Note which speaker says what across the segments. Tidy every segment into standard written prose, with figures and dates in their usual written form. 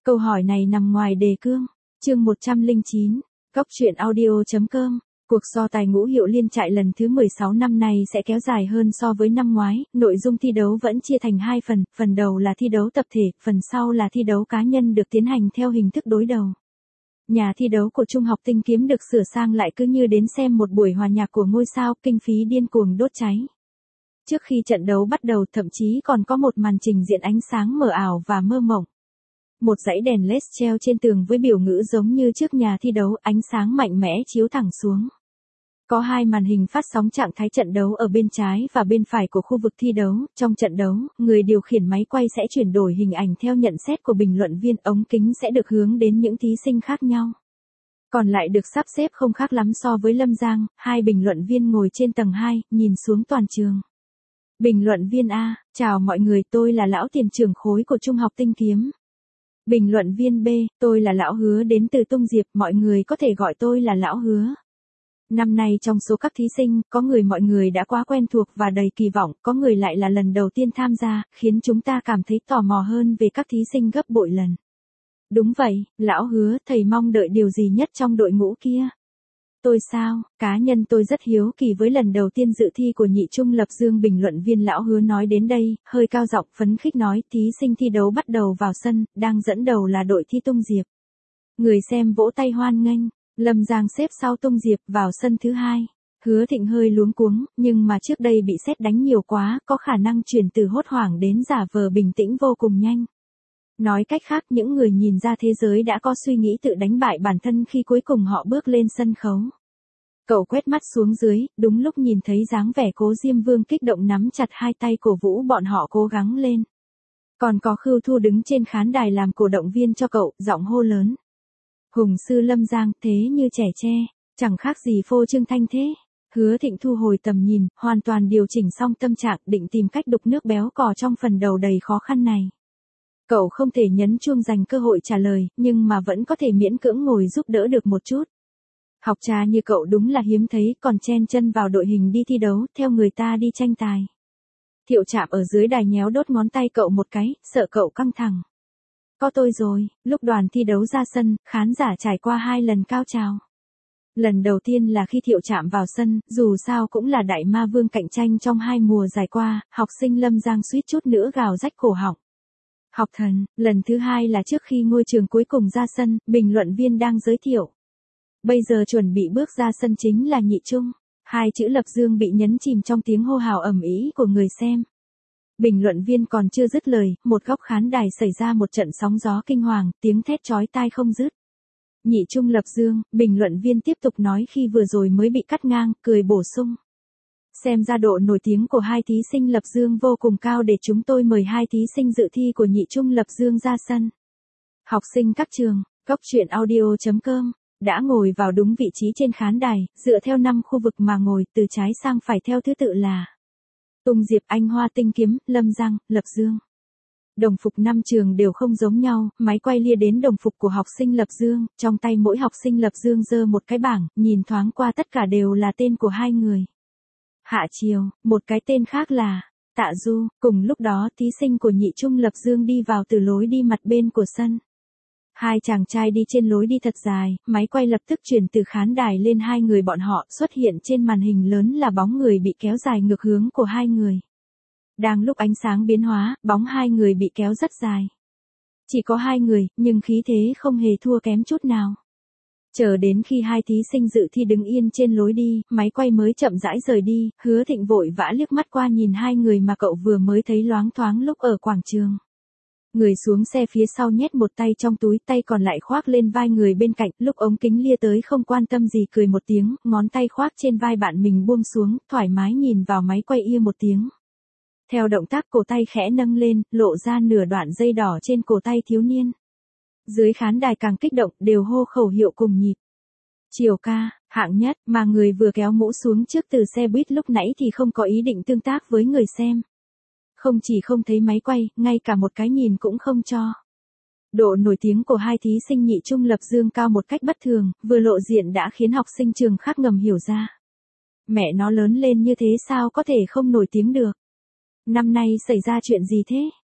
Speaker 1: Câu hỏi này nằm ngoài đề cương. Chương 109, Cóc truyện audio.com. Cuộc so tài ngũ hiệu liên trại lần thứ 16 năm nay sẽ kéo dài hơn so với năm ngoái, nội dung thi đấu vẫn chia thành hai phần, phần đầu là thi đấu tập thể, phần sau là thi đấu cá nhân được tiến hành theo hình thức đối đầu. Nhà thi đấu của Trung học Tinh Kiếm được sửa sang lại cứ như đến xem một buổi hòa nhạc của ngôi sao, kinh phí điên cuồng đốt cháy. Trước khi trận đấu bắt đầu thậm chí còn có một màn trình diễn ánh sáng mờ ảo và mơ mộng. Một dãy đèn LED treo trên tường với biểu ngữ giống như trước nhà thi đấu, ánh sáng mạnh mẽ chiếu thẳng xuống. Có hai màn hình phát sóng trạng thái trận đấu ở bên trái và bên phải của khu vực thi đấu. Trong trận đấu, người điều khiển máy quay sẽ chuyển đổi hình ảnh theo nhận xét của bình luận viên, ống kính sẽ được hướng đến những thí sinh khác nhau. Còn lại được sắp xếp không khác lắm so với Lâm Giang, hai bình luận viên ngồi trên tầng 2, nhìn xuống toàn trường. Bình luận viên A: chào mọi người, tôi là lão tiền trưởng khối của Trung học Tinh Kiếm. Bình luận viên B: tôi là lão Hứa đến từ Tung Diệp, mọi người có thể gọi tôi là lão Hứa. Năm nay trong số các thí sinh, có người mọi người đã quá quen thuộc và đầy kỳ vọng, có người lại là lần đầu tiên tham gia, khiến chúng ta cảm thấy tò mò hơn về các thí sinh gấp bội lần. Đúng vậy, lão Hứa, thầy mong đợi điều gì nhất trong đội ngũ kia? Tôi sao, cá nhân tôi rất hiếu kỳ với lần đầu tiên dự thi của nhị trung lập dương. Bình luận viên lão Hứa nói đến đây, hơi cao giọng phấn khích nói, thí sinh thi đấu bắt đầu vào sân, đang dẫn đầu là đội thi Tung Diệp. Người xem vỗ tay hoan nghênh. Lâm Giang xếp sau Tung Diệp vào sân thứ hai. Hứa Thịnh hơi luống cuống, nhưng mà trước đây bị sét đánh nhiều quá, có khả năng chuyển từ hốt hoảng đến giả vờ bình tĩnh vô cùng nhanh. Nói cách khác, những người nhìn ra thế giới đã có suy nghĩ tự đánh bại bản thân khi cuối cùng họ bước lên sân khấu. Cậu quét mắt xuống dưới, đúng lúc nhìn thấy dáng vẻ Cố Diêm Vương kích động nắm chặt hai tay cổ vũ bọn họ cố gắng lên. Còn có Khưu Thu đứng trên khán đài làm cổ động viên cho cậu, giọng hô lớn. Hùng sư Lâm Giang, thế như trẻ tre, chẳng khác gì phô trương thanh thế. Hứa Thịnh thu hồi tầm nhìn, hoàn toàn điều chỉnh xong tâm trạng, định tìm cách đục nước béo cò trong phần đầu đầy khó khăn này. Cậu không thể nhấn chuông dành cơ hội trả lời, nhưng mà vẫn có thể miễn cưỡng ngồi giúp đỡ được một chút. Học trò như cậu đúng là hiếm thấy, còn chen chân vào đội hình đi thi đấu, theo người ta đi tranh tài. Thiệu Trạm ở dưới đài nhéo đốt ngón tay cậu một cái, sợ cậu căng thẳng. Có tôi rồi. Lúc đoàn thi đấu ra sân, khán giả trải qua 2 lần cao trào. Lần đầu tiên là khi Thiệu Trạm vào sân, dù sao cũng là đại ma vương cạnh tranh trong 2 mùa giải qua, học sinh Lâm Giang suýt chút nữa gào rách cổ họng. Học thần. Lần thứ 2 là trước khi ngôi trường cuối cùng ra sân, bình luận viên đang giới thiệu. Bây giờ chuẩn bị bước ra sân chính là nhị trung. 2 chữ Lập Dương bị nhấn chìm trong tiếng hô hào ầm ĩ của người xem. Bình luận viên còn chưa dứt lời, một góc khán đài xảy ra một trận sóng gió kinh hoàng, tiếng thét chói tai không dứt. Nhị trung Lập Dương, bình luận viên tiếp tục nói khi vừa rồi mới bị cắt ngang, cười bổ sung. Xem ra độ nổi tiếng của 2 thí sinh Lập Dương vô cùng cao, để chúng tôi mời 2 thí sinh dự thi của nhị trung Lập Dương ra sân. Học sinh các trường, Cóc truyện audio.com, đã ngồi vào đúng vị trí trên khán đài, dựa theo 5 khu vực mà ngồi, từ trái sang phải theo thứ tự là Tung Diệp, Anh Hoa, Tinh Kiếm, Lâm Giang, Lập Dương. Đồng phục 5 trường đều không giống nhau, máy quay lia đến đồng phục của học sinh Lập Dương, trong tay mỗi học sinh Lập Dương giơ một cái bảng, nhìn thoáng qua tất cả đều là tên của 2 người. Hạ Triều, một cái tên khác là Tạ Du. Cùng lúc đó thí sinh của nhị trung Lập Dương đi vào từ lối đi mặt bên của sân. 2 chàng trai đi trên lối đi thật dài, máy quay lập tức chuyển từ khán đài lên 2 người bọn họ, xuất hiện trên màn hình lớn là bóng người bị kéo dài ngược hướng của 2 người. Đang lúc ánh sáng biến hóa, bóng 2 người bị kéo rất dài. Chỉ có 2 người, nhưng khí thế không hề thua kém chút nào. Chờ đến khi 2 thí sinh dự thi đứng yên trên lối đi, máy quay mới chậm rãi rời đi, Hứa Thịnh vội vã liếc mắt qua nhìn 2 người mà cậu vừa mới thấy loáng thoáng lúc ở quảng trường. Người xuống xe phía sau nhét một tay trong túi, tay còn lại khoác lên vai người bên cạnh, lúc ống kính lia tới không quan tâm gì cười một tiếng, ngón tay khoác trên vai bạn mình buông xuống, thoải mái nhìn vào máy quay ia một tiếng. Theo động tác cổ tay khẽ nâng lên, lộ ra nửa đoạn dây đỏ trên cổ tay thiếu niên. Dưới khán đài càng kích động, đều hô khẩu hiệu cùng nhịp. Triều ca, hạng nhất, mà người vừa kéo mũ xuống trước từ xe buýt lúc nãy thì không có ý định tương tác với người xem. Không chỉ không thấy máy quay, ngay cả một cái nhìn cũng không cho. Độ nổi tiếng của 2 thí sinh nhị trung Lập Dương cao một cách bất thường, vừa lộ diện đã khiến học sinh trường khác ngầm hiểu ra. Mẹ nó lớn lên như thế sao có thể không nổi tiếng được? Năm nay xảy ra chuyện gì thế?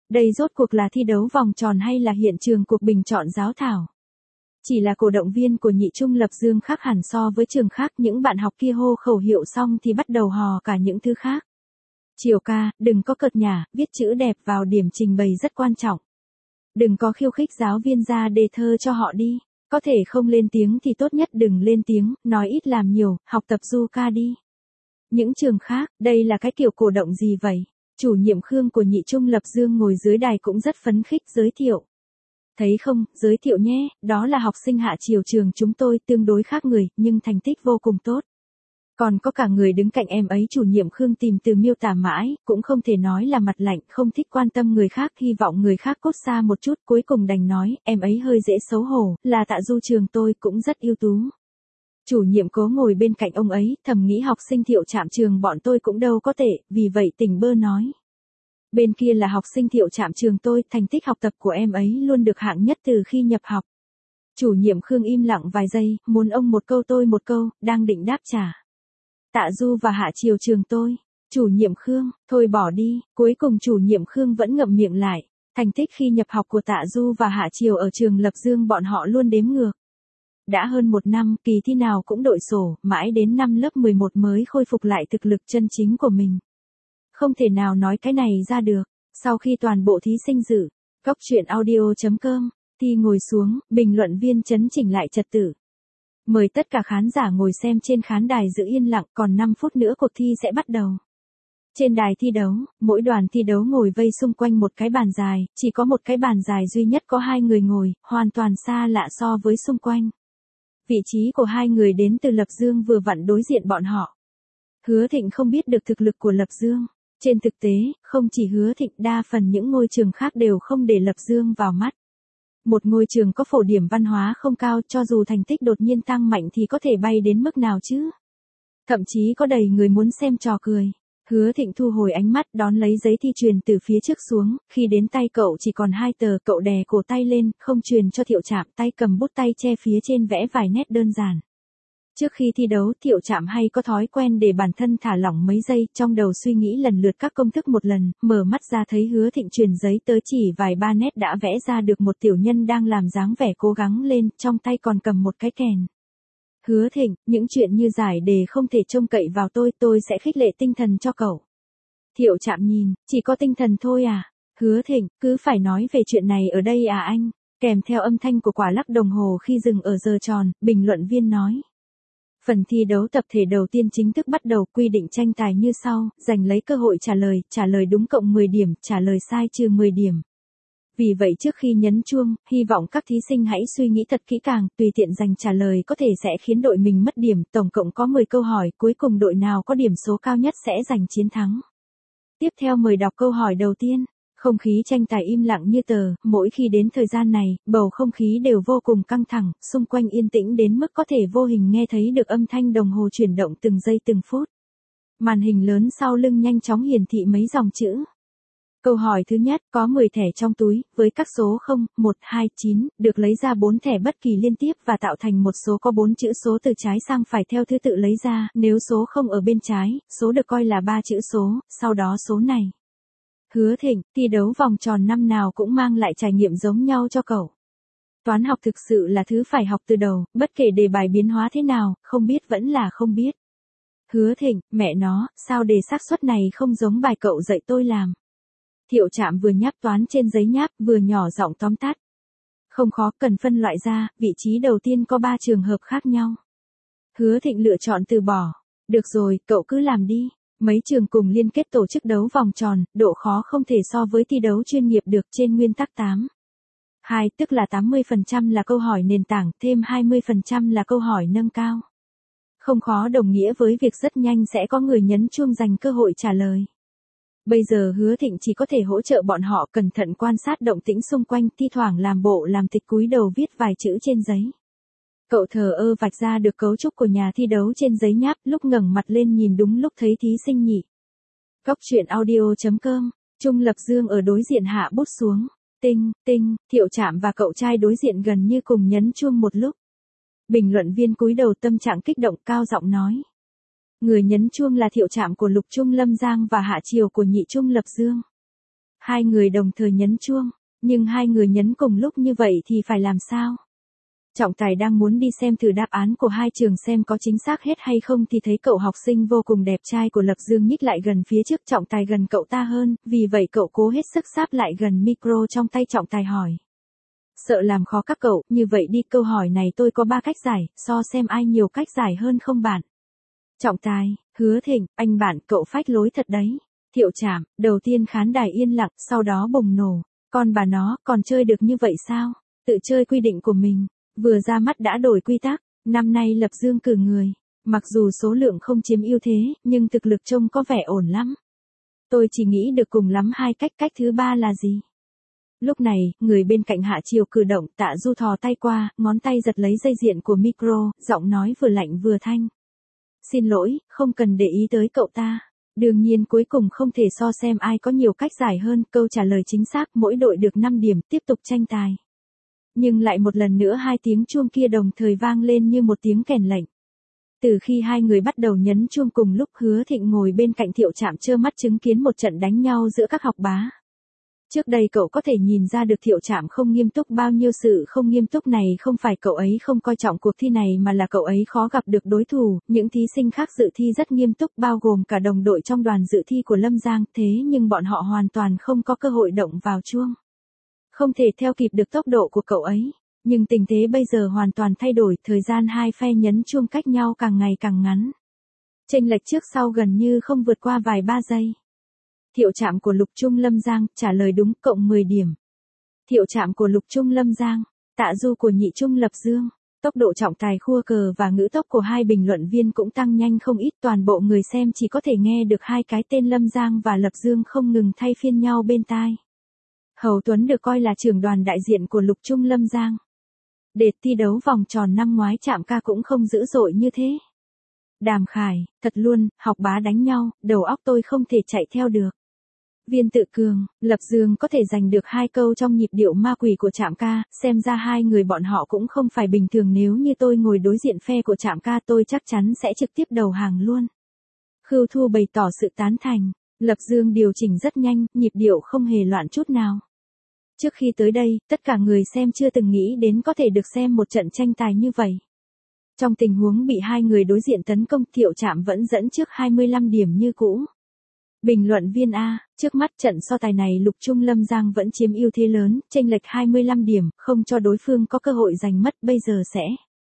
Speaker 1: Đây rốt cuộc là thi đấu vòng tròn hay là hiện trường cuộc bình chọn giám khảo? Chỉ là cổ động viên của Nhị Trung Lập Dương khác hẳn so với trường khác, những bạn học kia hô khẩu hiệu xong thì bắt đầu hò cả những thứ khác. Triều ca, đừng có cợt nhả, viết chữ đẹp vào điểm trình bày rất quan trọng. Đừng có khiêu khích giáo viên ra đề thơ cho họ đi. Có thể không lên tiếng thì tốt nhất đừng lên tiếng, nói ít làm nhiều, học tập du ca đi. Những trường khác, đây là cái kiểu cổ động gì vậy? Chủ nhiệm Khương của Nhị Trung Lập Dương ngồi dưới đài cũng rất phấn khích giới thiệu. Thấy không, giới thiệu nhé, đó là học sinh hạ chiều trường chúng tôi, tương đối khác người, nhưng thành tích vô cùng tốt. Còn có cả người đứng cạnh em ấy. Chủ nhiệm Khương tìm từ miêu tả mãi, cũng không thể nói là mặt lạnh, không thích quan tâm người khác, hy vọng người khác cốt xa một chút, cuối cùng đành nói, em ấy hơi dễ xấu hổ, là Tạ Du trường tôi cũng rất ưu tú. Chủ nhiệm Cố ngồi bên cạnh ông ấy, thầm nghĩ học sinh Thiệu Trạm trường bọn tôi cũng đâu có tệ, vì vậy tỉnh bơ nói. Bên kia là học sinh Thiệu Trạm trường tôi, thành tích học tập của em ấy luôn được hạng nhất từ khi nhập học. Chủ nhiệm Khương im lặng vài giây, muốn ông một câu tôi một câu, đang định đáp trả. Tạ Du và hạ chiều trường tôi. Chủ nhiệm Khương, thôi bỏ đi, cuối cùng chủ nhiệm Khương vẫn ngậm miệng lại. Thành tích khi nhập học của Tạ Du và hạ chiều ở trường Lập Dương bọn họ luôn đếm ngược. Đã hơn một năm, kỳ thi nào cũng đội sổ, mãi đến năm lớp 11 mới khôi phục lại thực lực chân chính của mình. Không thể nào nói cái này ra được. Sau khi toàn bộ thí sinh dự, Góc Chuyện Audio.com, thi ngồi xuống, bình luận viên chấn chỉnh lại trật tự. Mời tất cả khán giả ngồi xem trên khán đài giữ yên lặng, còn 5 phút nữa cuộc thi sẽ bắt đầu. Trên đài thi đấu, mỗi đoàn thi đấu ngồi vây xung quanh một cái bàn dài, chỉ có một cái bàn dài duy nhất có 2 người ngồi, hoàn toàn xa lạ so với xung quanh. Vị trí của 2 người đến từ Lập Dương vừa vặn đối diện bọn họ. Hứa Thịnh không biết được thực lực của Lập Dương. Trên thực tế, không chỉ Hứa Thịnh, đa phần những ngôi trường khác đều không để Lập Dương vào mắt. Một ngôi trường có phổ điểm văn hóa không cao, cho dù thành tích đột nhiên tăng mạnh thì có thể bay đến mức nào chứ? Thậm chí có đầy người muốn xem trò cười. Hứa Thịnh thu hồi ánh mắt, đón lấy giấy thi truyền từ phía trước xuống, khi đến tay cậu chỉ còn 2 tờ, cậu đè cổ tay lên, không truyền cho Thiệu Trạm, tay cầm bút tay che phía trên vẽ vài nét đơn giản. Trước khi thi đấu, Thiệu Trạm hay có thói quen để bản thân thả lỏng mấy giây, trong đầu suy nghĩ lần lượt các công thức một lần, mở mắt ra thấy Hứa Thịnh truyền giấy tới chỉ vài ba nét đã vẽ ra được một tiểu nhân đang làm dáng vẻ cố gắng lên, trong tay còn cầm một cái kèn. Hứa Thịnh, những chuyện như giải đề không thể trông cậy vào tôi sẽ khích lệ tinh thần cho cậu. Thiệu Trạm nhìn, chỉ có tinh thần thôi à? Hứa Thịnh, cứ phải nói về chuyện này ở đây à anh? Kèm theo âm thanh của quả lắc đồng hồ khi dừng ở giờ tròn, bình luận viên nói. Phần thi đấu tập thể đầu tiên chính thức bắt đầu, quy định tranh tài như sau, giành lấy cơ hội trả lời đúng cộng 10 điểm, trả lời sai trừ 10 điểm. Vì vậy trước khi nhấn chuông, hy vọng các thí sinh hãy suy nghĩ thật kỹ càng, tùy tiện dành trả lời có thể sẽ khiến đội mình mất điểm, tổng cộng có 10 câu hỏi, cuối cùng đội nào có điểm số cao nhất sẽ giành chiến thắng. Tiếp theo mời đọc câu hỏi đầu tiên. Không khí tranh tài im lặng như tờ, mỗi khi đến thời gian này, bầu không khí đều vô cùng căng thẳng, xung quanh yên tĩnh đến mức có thể vô hình nghe thấy được âm thanh đồng hồ chuyển động từng giây từng phút. Màn hình lớn sau lưng nhanh chóng hiển thị mấy dòng chữ. Câu hỏi thứ nhất, có 10 thẻ trong túi, với các số 0, 1, 2, 9, được lấy ra 4 thẻ bất kỳ liên tiếp và tạo thành một số có 4 chữ số từ trái sang phải theo thứ tự lấy ra, nếu số 0 ở bên trái, số được coi là 3 chữ số, sau đó số này. Hứa Thịnh, thi đấu vòng tròn năm nào cũng mang lại trải nghiệm giống nhau cho cậu. Toán học thực sự là thứ phải học từ đầu, bất kể đề bài biến hóa thế nào, không biết vẫn là không biết. Hứa Thịnh, mẹ nó, sao đề xác suất này không giống bài cậu dạy tôi làm. Thiệu Trạm vừa nháp toán trên giấy nháp, vừa nhỏ giọng tóm tắt. Không khó, cần phân loại ra, vị trí đầu tiên có 3 trường hợp khác nhau. Hứa Thịnh lựa chọn từ bỏ. Được rồi, cậu cứ làm đi. Mấy trường cùng liên kết tổ chức đấu vòng tròn, độ khó không thể so với thi đấu chuyên nghiệp được, trên nguyên tắc 8. 2, tức là 80% là câu hỏi nền tảng, thêm 20% là câu hỏi nâng cao. Không khó đồng nghĩa với việc rất nhanh sẽ có người nhấn chuông giành cơ hội trả lời. Bây giờ Hứa Thịnh chỉ có thể hỗ trợ bọn họ cẩn thận quan sát động tĩnh xung quanh, thi thoảng làm bộ làm tịch cúi đầu viết vài chữ trên giấy. Cậu thờ ơ vạch ra được cấu trúc của nhà thi đấu trên giấy nháp, lúc ngẩng mặt lên nhìn đúng lúc thấy thí sinh nhỉ. Góc Chuyện Audio.com, Trung Lập Dương ở đối diện hạ bút xuống. Tinh, tinh, Thiệu Trạm và cậu trai đối diện gần như cùng nhấn chuông một lúc. Bình luận viên cúi đầu tâm trạng kích động cao giọng nói. Người nhấn chuông là Thiệu Trạm của Lục Trung Lâm Giang và Hạ Triều của Nhị Trung Lập Dương. Hai người đồng thời nhấn chuông, nhưng hai người nhấn cùng lúc như vậy thì phải làm sao? Trọng tài đang muốn đi xem thử đáp án của hai trường xem có chính xác hết hay không thì thấy cậu học sinh vô cùng đẹp trai của Lập Dương nhích lại gần phía trước trọng tài gần cậu ta hơn, vì vậy cậu cố hết sức sáp lại gần micro trong tay trọng tài hỏi. Sợ làm khó các cậu, như vậy đi câu hỏi này tôi có 3 cách giải, so xem ai nhiều cách giải hơn không bạn? Trọng tài, Hứa Thịnh, anh bạn cậu phách lối thật đấy. Thiệu Trảm, đầu tiên khán đài yên lặng, sau đó bùng nổ. Con bà nó, còn chơi được như vậy sao? Tự chơi quy định của mình. Vừa ra mắt đã đổi quy tắc, năm nay Lập Dương cử người. Mặc dù số lượng không chiếm ưu thế, nhưng thực lực trông có vẻ ổn lắm. Tôi chỉ nghĩ được cùng lắm 2 cách, cách thứ 3 là gì? Lúc này, người bên cạnh Hạ Triều cử động, Tạ Du thò tay qua, ngón tay giật lấy dây diện của micro, giọng nói vừa lạnh vừa thanh. Xin lỗi, không cần để ý tới cậu ta. Đương nhiên cuối cùng không thể so xem ai có nhiều cách giải hơn, câu trả lời chính xác, mỗi đội được 5 điểm, tiếp tục tranh tài. Nhưng lại một lần nữa 2 tiếng chuông kia đồng thời vang lên như một tiếng kèn lệnh. Từ khi hai người bắt đầu nhấn chuông cùng lúc, Hứa Thịnh ngồi bên cạnh Thiệu Trạm trơ mắt chứng kiến một trận đánh nhau giữa các học bá. Trước đây cậu có thể nhìn ra được Thiệu Trạm không nghiêm túc bao nhiêu, sự không nghiêm túc này không phải cậu ấy không coi trọng cuộc thi này mà là cậu ấy khó gặp được đối thủ, những thí sinh khác dự thi rất nghiêm túc bao gồm cả đồng đội trong đoàn dự thi của Lâm Giang, thế nhưng bọn họ hoàn toàn không có cơ hội động vào chuông. Không thể theo kịp được tốc độ của cậu ấy, nhưng tình thế bây giờ hoàn toàn thay đổi, thời gian hai phe nhấn chuông cách nhau càng ngày càng ngắn. Chênh lệch trước sau gần như không vượt qua vài 3 giây. Thiệu Trạm của Lục Trung Lâm Giang, trả lời đúng, cộng 10 điểm. Thiệu Trạm của Lục Trung Lâm Giang, Tạ Du của Nhị Trung Lập Dương. Tốc độ trọng tài khua cờ và ngữ tốc của hai bình luận viên cũng tăng nhanh không ít, toàn bộ người xem chỉ có thể nghe được hai cái tên Lâm Giang và Lập Dương không ngừng thay phiên nhau bên tai. Hầu Tuấn được coi là trưởng đoàn đại diện của Lục Trung Lâm Giang. Để thi đấu vòng tròn năm ngoái Trạm ca cũng không dữ dội như thế. Đàm Khải, thật luôn, học bá đánh nhau, đầu óc tôi không thể chạy theo được. Viên Tự Cường, Lập Dương có thể giành được 2 câu trong nhịp điệu ma quỷ của Trạm ca, xem ra hai người bọn họ cũng không phải bình thường, nếu như tôi ngồi đối diện phe của Trạm ca tôi chắc chắn sẽ trực tiếp đầu hàng luôn. Khưu Thu bày tỏ sự tán thành, Lập Dương điều chỉnh rất nhanh, nhịp điệu không hề loạn chút nào. Trước khi tới đây, tất cả người xem chưa từng nghĩ đến có thể được xem một trận tranh tài như vậy. Trong tình huống bị hai người đối diện tấn công, Thiệu Trạm vẫn dẫn trước 25 điểm như cũ. Bình luận viên A, trước mắt trận so tài này Lục Trung Lâm Giang vẫn chiếm ưu thế lớn, chênh lệch 25 điểm, không cho đối phương có cơ hội giành mất, bây giờ sẽ.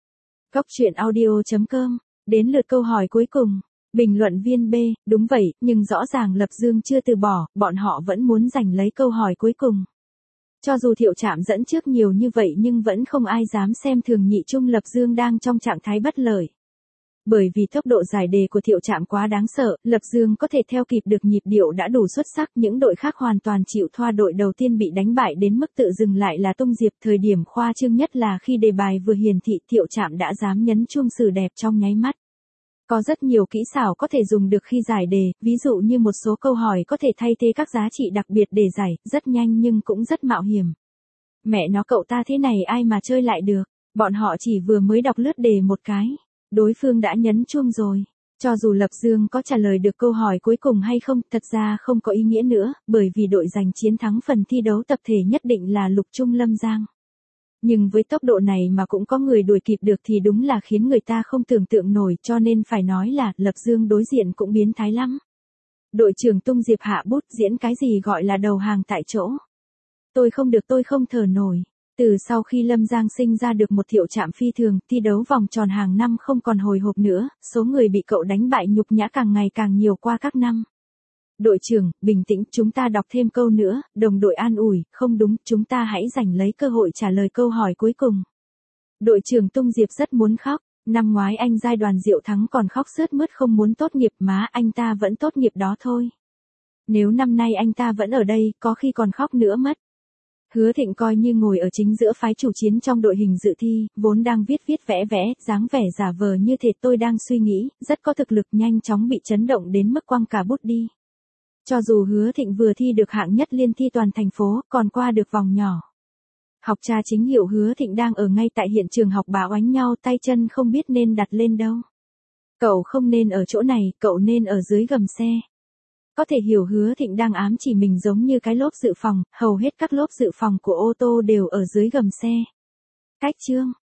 Speaker 1: Góc truyện audio.com, đến lượt câu hỏi cuối cùng. Bình luận viên B, đúng vậy, nhưng rõ ràng Lập Dương chưa từ bỏ, bọn họ vẫn muốn giành lấy câu hỏi cuối cùng. Cho dù Thiệu Trạm dẫn trước nhiều như vậy nhưng vẫn không ai dám xem thường Nhị Trung Lập Dương đang trong trạng thái bất lợi. Bởi vì tốc độ giải đề của Thiệu Trạm quá đáng sợ, Lập Dương có thể theo kịp được nhịp điệu đã đủ xuất sắc, những đội khác hoàn toàn chịu thua. Đội đầu tiên bị đánh bại đến mức tự dừng lại là Tông Diệp, thời điểm khoa trương nhất là khi đề bài vừa hiển thị Thiệu Trạm đã dám nhấn chuông xử đẹp trong nháy mắt. Có rất nhiều kỹ xảo có thể dùng được khi giải đề, ví dụ như một số câu hỏi có thể thay thế các giá trị đặc biệt để giải, rất nhanh nhưng cũng rất mạo hiểm. Mẹ nó, cậu ta thế này ai mà chơi lại được, bọn họ chỉ vừa mới đọc lướt đề một cái, đối phương đã nhấn chuông rồi. Cho dù Lập Dương có trả lời được câu hỏi cuối cùng hay không, thật ra không có ý nghĩa nữa, bởi vì đội giành chiến thắng phần thi đấu tập thể nhất định là Lục Trung Lâm Giang. Nhưng với tốc độ này mà cũng có người đuổi kịp được thì đúng là khiến người ta không tưởng tượng nổi, cho nên phải nói là Lập Dương đối diện cũng biến thái lắm. Đội trưởng Tung Diệp hạ bút, diễn cái gì gọi là đầu hàng tại chỗ. Tôi không được, tôi không thở nổi. Từ sau khi Lâm Giang sinh ra được một Thiệu Trạm phi thường, thi đấu vòng tròn hàng năm không còn hồi hộp nữa, số người bị cậu đánh bại nhục nhã càng ngày càng nhiều qua các năm. Đội trưởng, bình tĩnh, chúng ta đọc thêm câu nữa, đồng đội an ủi, không đúng, chúng ta hãy giành lấy cơ hội trả lời câu hỏi cuối cùng. Đội trưởng Tung Diệp rất muốn khóc, năm ngoái anh giai đoàn Diệu thắng còn khóc sướt mướt không muốn tốt nghiệp, má anh ta vẫn tốt nghiệp đó thôi. Nếu năm nay anh ta vẫn ở đây, có khi còn khóc nữa mất. Hứa Thịnh coi như ngồi ở chính giữa phái chủ chiến trong đội hình dự thi, vốn đang viết vẽ vẽ, dáng vẻ giả vờ như thể tôi đang suy nghĩ, rất có thực lực, nhanh chóng bị chấn động đến mức quăng cả bút đi. Cho dù Hứa Thịnh vừa thi được hạng nhất liên thi toàn thành phố, còn qua được vòng nhỏ. Học trà chính hiệu Hứa Thịnh đang ở ngay tại hiện trường học bá oánh nhau, tay chân không biết nên đặt lên đâu. Cậu không nên ở chỗ này, cậu nên ở dưới gầm xe. Có thể hiểu Hứa Thịnh đang ám chỉ mình giống như cái lốp dự phòng, hầu hết các lốp dự phòng của ô tô đều ở dưới gầm xe. Cách chương